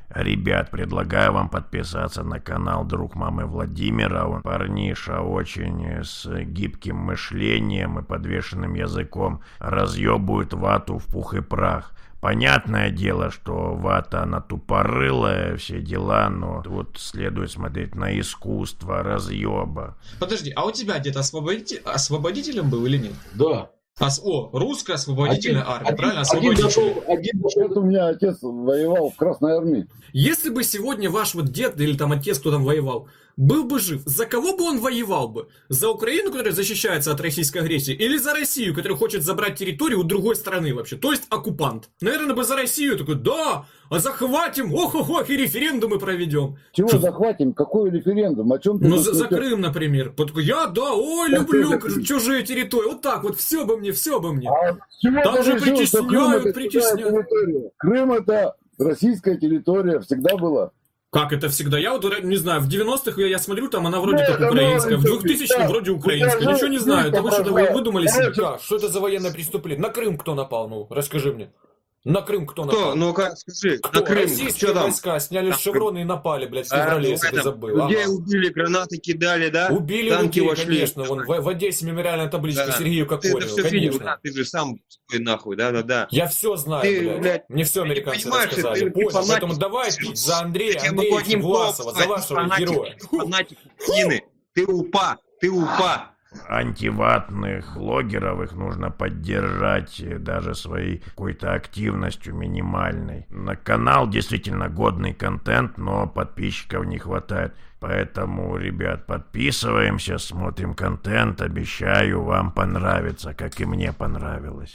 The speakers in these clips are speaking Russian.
Ребят, предлагаю вам подписаться на канал друг мамы Владимира. Он парниша очень с гибким мышлением и подвешенным языком. Разъебывает вату в пух и прах. Понятное дело, что вата она тупорылая, все дела, но вот следует смотреть на искусство разъеба. Подожди, а у тебя дед освободителем был или нет? Да. Русская освободительная армия, правильно? Один дошел, у меня отец воевал в Красной армии. Если бы сегодня ваш вот дед или там отец, кто там воевал, был бы жив, за кого бы он воевал бы? За Украину, которая защищается от российской агрессии, или за Россию, которая хочет забрать территорию у другой страны вообще? То есть оккупант. Наверное, бы за Россию такой, да, а захватим, ох-ох-ох, и референдумы проведем. Чего захватим? Какой референдум? О чем ты? Ну, за Крым, например. Такой, ой, люблю чужие территории. Вот так вот, все бы мне. Там же притесняют. Крым это российская территория, всегда была. Как это всегда? Я вот не знаю, в 90-х я смотрю, там она вроде как украинская, в 2000-х вроде украинская. Ничего не знаю, это вы что-то выдумали себе. Да, что это за военное преступление? На Крым кто напал? Ну, расскажи мне. На Крым кто напал? Ну-ка, скажи, кто? На Крым, российские войска сняли шевроны и напали, блядь, в феврале, если ты забыл. Людей убили, гранаты кидали, да? Убили танки людей, вошли. Конечно. Вон, в Одессе мемориальная табличка Сергею Кокорину, ты конечно. Ты же сам нахуй, да. Я все знаю, блядь. Мне все американцы рассказали. Понял, поэтому давай пить за Андрея Андреевича Власова, за вашего героя. Фанатик Украины, ты упа. Антиватных блогеров их нужно поддержать даже своей какой-то активностью минимальной. На канал действительно годный контент, но подписчиков не хватает. Поэтому, ребят, подписываемся, смотрим контент. Обещаю, вам понравится, как и мне понравилось.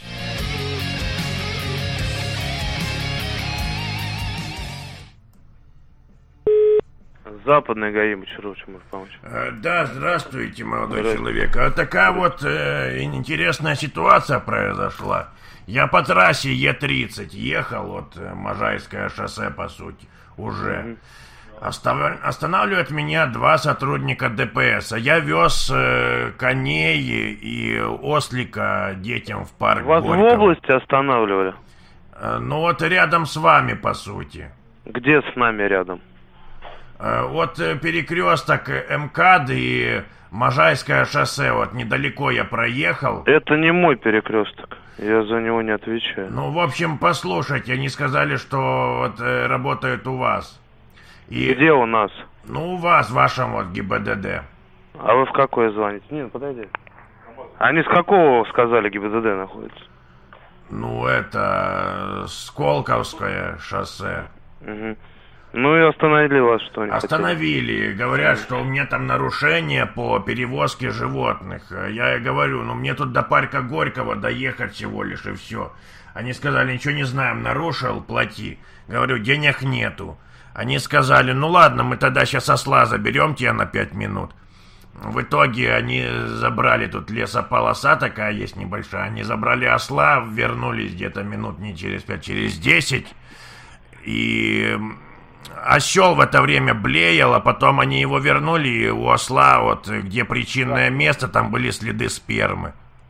Западный ГАИ, Бочаров, может помочь? Да, здравствуйте, молодой человек. Такая вот интересная ситуация произошла. Я по трассе Е30 ехал, вот Можайское шоссе, по сути, уже. Останавливают меня два сотрудника ДПС. Я вез коней и ослика детям в парк Вас Горького. в области останавливали? Ну вот рядом с вами, по сути. Где с нами рядом? Вот перекресток МКАД и Можайское шоссе, вот недалеко я проехал. Это не мой перекресток, я за него не отвечаю. Ну, в общем, послушайте, они сказали, что вот работают у вас. И, где у нас? Ну, у вас, в вашем вот ГИБДД. А вы в какое звоните? Нет, подойди. Они с какого, сказали, ГИБДД находятся? Ну, это Сколковское шоссе. Угу. Ну и остановили вас, что они остановили, хотели. Говорят, что у меня там нарушение по перевозке животных. Я говорю, ну мне тут до парка Горького доехать всего лишь и все. Они сказали, ничего не знаем, нарушил, плати. Говорю, денег нету. Они сказали, ну ладно, мы тогда сейчас осла заберем тебя на 5 минут. В итоге они забрали, тут лесополоса такая есть небольшая. Они забрали осла, вернулись где-то минут не через 5, через 10. И... осел в это время блеял, а потом они его вернули, и у осла, вот где причинное место, там были следы спермы.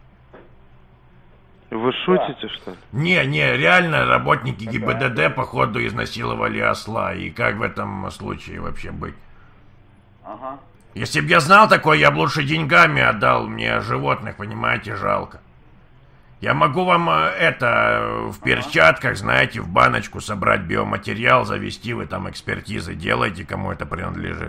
Вы шутите, что ли? Не, реально работники ГИБДД, походу, изнасиловали осла. И как в этом случае вообще быть? Ага. Если бы я знал такое, я бы лучше деньгами отдал, мне животных, понимаете, жалко. Я могу вам в перчатках, знаете, в баночку собрать биоматериал, завести, вы там экспертизы делаете, кому это принадлежит.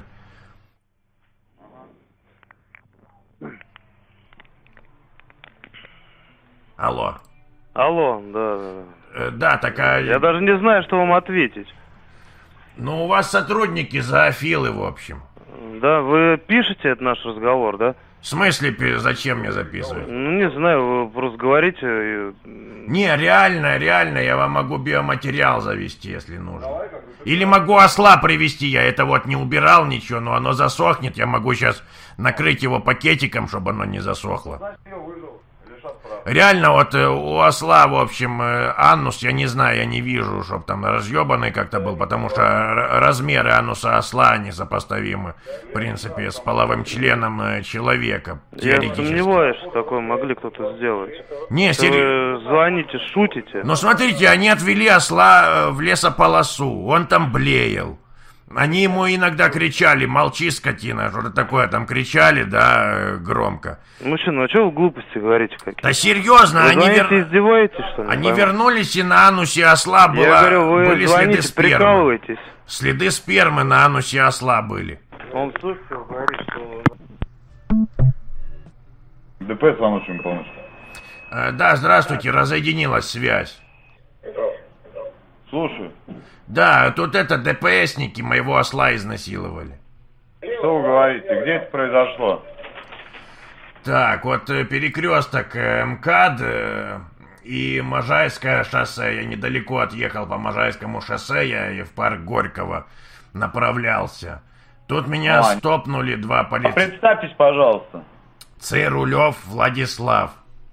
Алло. Алло, да. Да, такая... Я даже не знаю, что вам ответить. Ну, у вас сотрудники зоофилы, в общем. Да, вы пишете этот наш разговор, да? В смысле, зачем мне записывать? Ну, не знаю, вы просто говорите... Не, реально, я вам могу биоматериал завести, если нужно. Или могу осла привезти, я это вот не убирал ничего, но оно засохнет, я могу сейчас накрыть его пакетиком, чтобы оно не засохло. Реально, вот у осла, в общем, анус, я не знаю, я не вижу, чтоб там разъебанный как-то был, потому что размеры ануса осла несопоставимы, в принципе, с половым членом человека. Я сомневаюсь, что такое могли кто-то сделать. Не, Если вы звоните, шутите. Ну, смотрите, они отвели осла в лесополосу, он там блеял. Они ему иногда кричали: молчи, скотина, что-то такое там кричали, да, громко. Мужчина, а что вы глупости говорите какие? Да серьезно, Вы они, звоните, издеваетесь, что ли? они вернулись, и на анусе осла Я говорю, вы были звоните, следы спермы. прикалываетесь. Следы спермы на анусе осла были. Он слушайте, говорит, что... ДПС вам очень помочь. Да, здравствуйте, разъединилась связь. Слушай, Да, тут это ДПСники моего осла изнасиловали. что вы говорите? Где это произошло? Так, вот перекресток МКАД и Можайское шоссе. Я недалеко отъехал по Можайскому шоссе, я и в парк Горького направлялся. Тут меня стопнули два полицейских. Представьтесь, пожалуйста. Ц. Рулев Владислав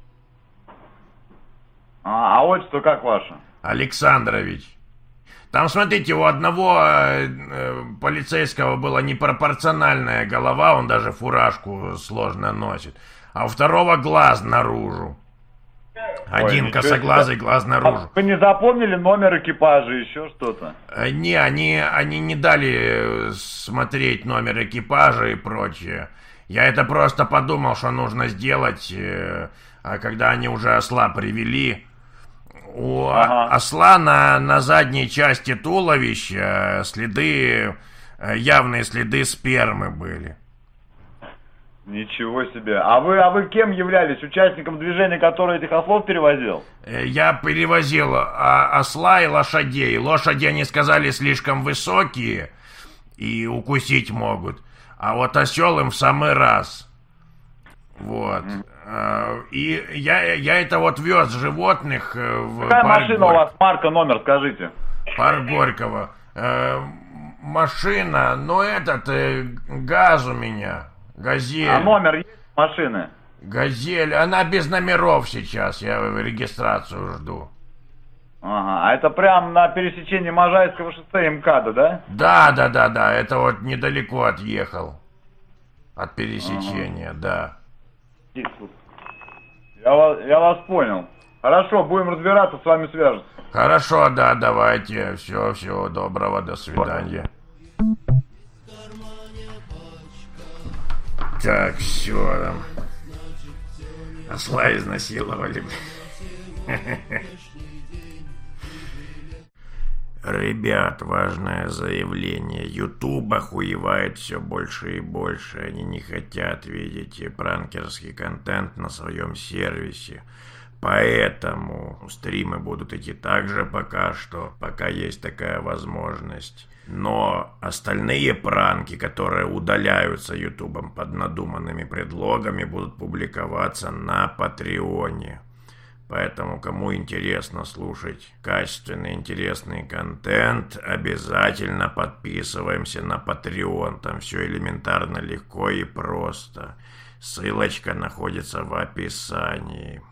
А отчество как ваше? Александрович. Там, смотрите, у одного полицейского была непропорциональная голова, он даже фуражку сложно носит, а у второго глаз наружу. Один ничего косоглазый, себе. глаз наружу. Вы не запомнили номер экипажа, еще что-то? Не, они не дали смотреть номер экипажа и прочее. Я это просто подумал, что нужно сделать, а когда они уже осла привели... У осла на задней части туловища следы, явные следы спермы были. Ничего себе. А вы кем являлись? Участником движения, который этих ослов перевозил? Я перевозил осла и лошадей. Лошади, они сказали, слишком высокие и укусить могут. А вот осел им в самый раз. Вот. И я это вот вез животных в Какая парк машина у вас, марка, номер, скажите? Парк Горького. Машина, ну ГАЗ у меня. Газель. А номер есть машины? Газель, она без номеров сейчас, я регистрацию жду. Ага, а это прям на пересечении Можайского шоссе и МКАДа, да? Да, это вот недалеко отъехал от пересечения, да. Я вас понял. Хорошо, будем разбираться, с вами свяжутся. Хорошо, да, давайте. Всего доброго, до свидания. Так, все там. Осла изнасиловали. Ребят, важное заявление. YouTube охуевает все больше и больше. Они не хотят видеть пранкерский контент на своем сервисе. Поэтому стримы будут идти также пока что, пока есть такая возможность. Но остальные пранки, которые удаляются ютубом под надуманными предлогами, будут публиковаться на Патреоне. Поэтому, кому интересно слушать качественный, интересный контент, обязательно подписываемся на Patreon. Там все элементарно, легко и просто. Ссылочка находится в описании.